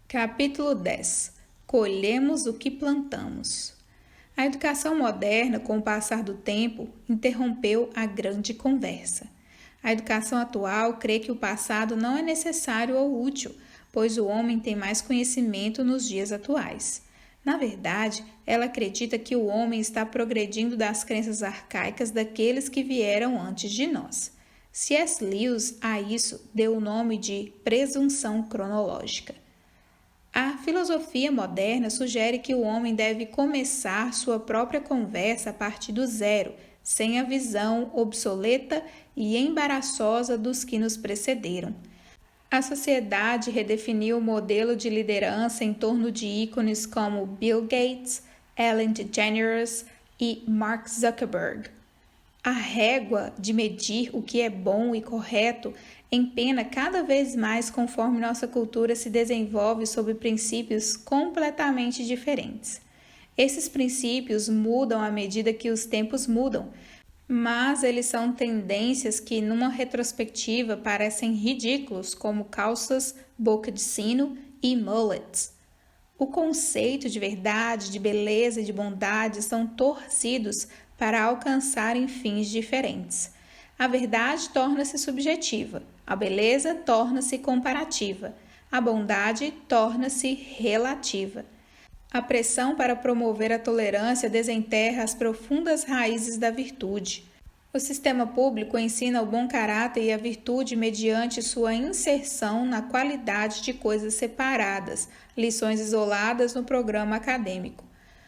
Capítulo 10. Colhemos o que plantamos. A educação moderna, com o passar do tempo, interrompeu a grande conversa. A educação atual crê que o passado não é necessário ou útil, pois o homem tem mais conhecimento nos dias atuais. Na verdade, ela acredita que o homem está progredindo das crenças arcaicas daqueles que vieram antes de nós. C.S. Lewis a isso deu o nome de presunção cronológica. A filosofia moderna sugere que o homem deve começar sua própria conversa a partir do zero, sem a visão obsoleta e embaraçosa dos que nos precederam. A sociedade redefiniu o modelo de liderança em torno de ícones como Bill Gates, Ellen DeGeneres e Mark Zuckerberg. A régua de medir o que é bom e correto empena cada vez mais conforme nossa cultura se desenvolve sob princípios completamente diferentes. Esses princípios mudam à medida que os tempos mudam, mas eles são tendências que, numa retrospectiva, parecem ridículos, como calças, boca de sino e mullets. O conceito de verdade, de beleza e de bondade são torcidos para alcançarem fins diferentes. A verdade torna-se subjetiva, a beleza torna-se comparativa, a bondade torna-se relativa. A pressão para promover a tolerância desenterra as profundas raízes da virtude. O sistema público ensina o bom caráter e a virtude mediante sua inserção na qualidade de coisas separadas, lições isoladas no programa acadêmico.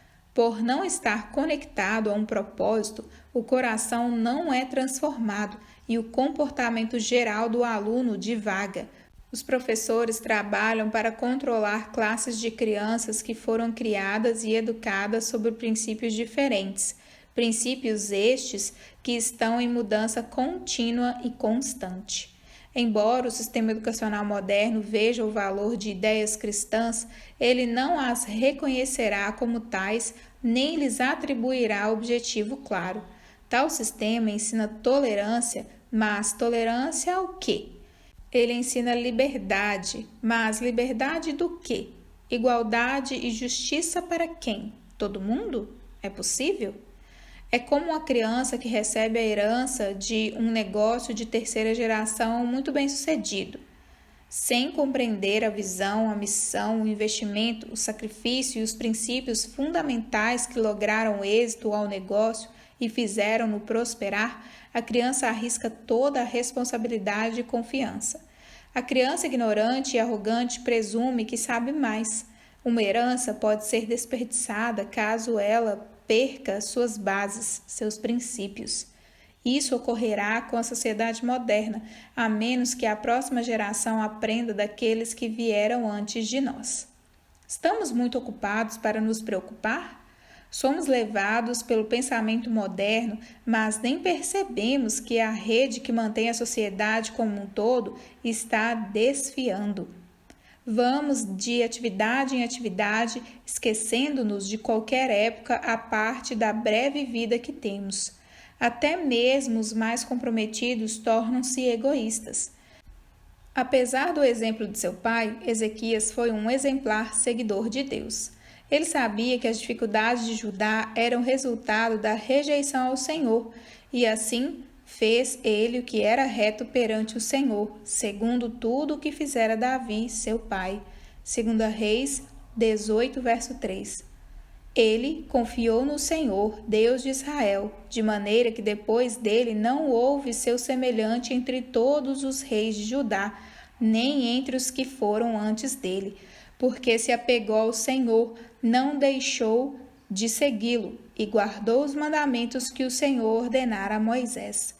Por não estar conectado a um propósito, o coração não é transformado e o comportamento geral do aluno divaga. Os professores trabalham para controlar classes de crianças que foram criadas e educadas sobre princípios diferentes, princípios estes que estão em mudança contínua e constante. Embora o sistema educacional moderno veja o valor de ideias cristãs, ele não as reconhecerá como tais, nem lhes atribuirá objetivo claro. Tal sistema ensina tolerância, mas tolerância ao quê? Ele ensina liberdade, mas liberdade do quê? Igualdade e justiça para quem? Todo mundo? É possível? É como uma criança que recebe a herança de um negócio de terceira geração muito bem sucedido. Sem compreender a visão, a missão, o investimento, o sacrifício e os princípios fundamentais que lograram êxito ao negócio e fizeram-no prosperar, a criança arrisca toda a responsabilidade e confiança. A criança ignorante e arrogante presume que sabe mais. Uma herança pode ser desperdiçada caso ela perca suas bases, seus princípios. Isso ocorrerá com a sociedade moderna, a menos que a próxima geração aprenda daqueles que vieram antes de nós. Estamos muito ocupados para nos preocupar? Somos levados pelo pensamento moderno, mas nem percebemos que a rede que mantém a sociedade como um todo está desfiando. Vamos de atividade em atividade, esquecendo-nos de qualquer época à parte da breve vida que temos. Até mesmo os mais comprometidos tornam-se egoístas. Apesar do exemplo de seu pai, Ezequias foi um exemplar seguidor de Deus. Ele sabia que as dificuldades de Judá eram resultado da rejeição ao Senhor, e assim fez ele o que era reto perante o Senhor, segundo tudo o que fizera Davi, seu pai. 2 Reis 18, verso 3. Ele confiou no Senhor, Deus de Israel, de maneira que depois dele não houve seu semelhante entre todos os reis de Judá, nem entre os que foram antes dele, porque se apegou ao Senhor, não deixou de segui-lo e guardou os mandamentos que o Senhor ordenara a Moisés.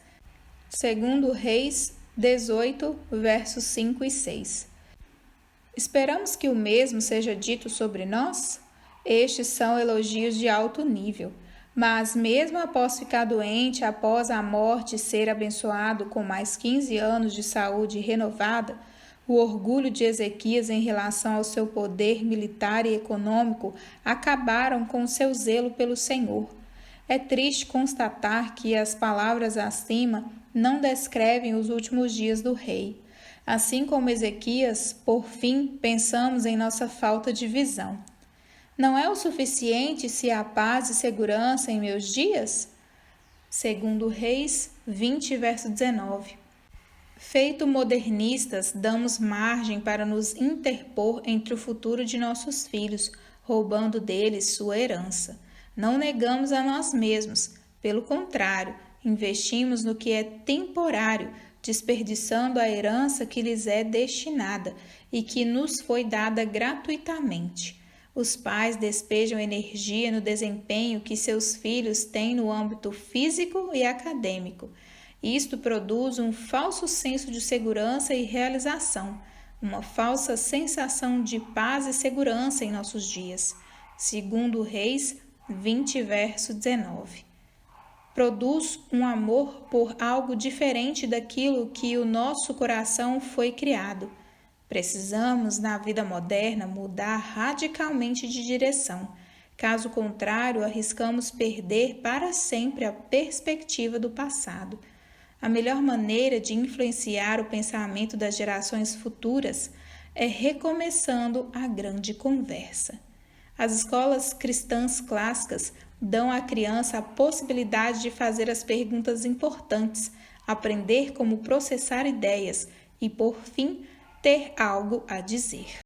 2 Reis 18, versos 5 e 6. Esperamos que o mesmo seja dito sobre nós? Estes são elogios de alto nível, mas mesmo após ficar doente, após a morte ser abençoado com mais 15 anos de saúde renovada, o orgulho de Ezequias em relação ao seu poder militar e econômico acabaram com seu zelo pelo Senhor. É triste constatar que as palavras acima não descrevem os últimos dias do rei. Assim como Ezequias, por fim, pensamos em nossa falta de visão. Não é o suficiente se há paz e segurança em meus dias? Segundo Reis 20, verso 19. Feito modernistas, damos margem para nos interpor entre o futuro de nossos filhos, roubando deles sua herança. Não negamos a nós mesmos, pelo contrário, investimos no que é temporário, desperdiçando a herança que lhes é destinada e que nos foi dada gratuitamente. Os pais despejam energia no desempenho que seus filhos têm no âmbito físico e acadêmico. Isto produz um falso senso de segurança e realização, uma falsa sensação de paz e segurança em nossos dias. Segundo Reis 20, verso 19. Produz um amor por algo diferente daquilo que o nosso coração foi criado. Precisamos, na vida moderna, mudar radicalmente de direção. Caso contrário, arriscamos perder para sempre a perspectiva do passado. A melhor maneira de influenciar o pensamento das gerações futuras é recomeçando a grande conversa. As escolas cristãs clássicas dão à criança a possibilidade de fazer as perguntas importantes, aprender como processar ideias e, por fim, ter algo a dizer.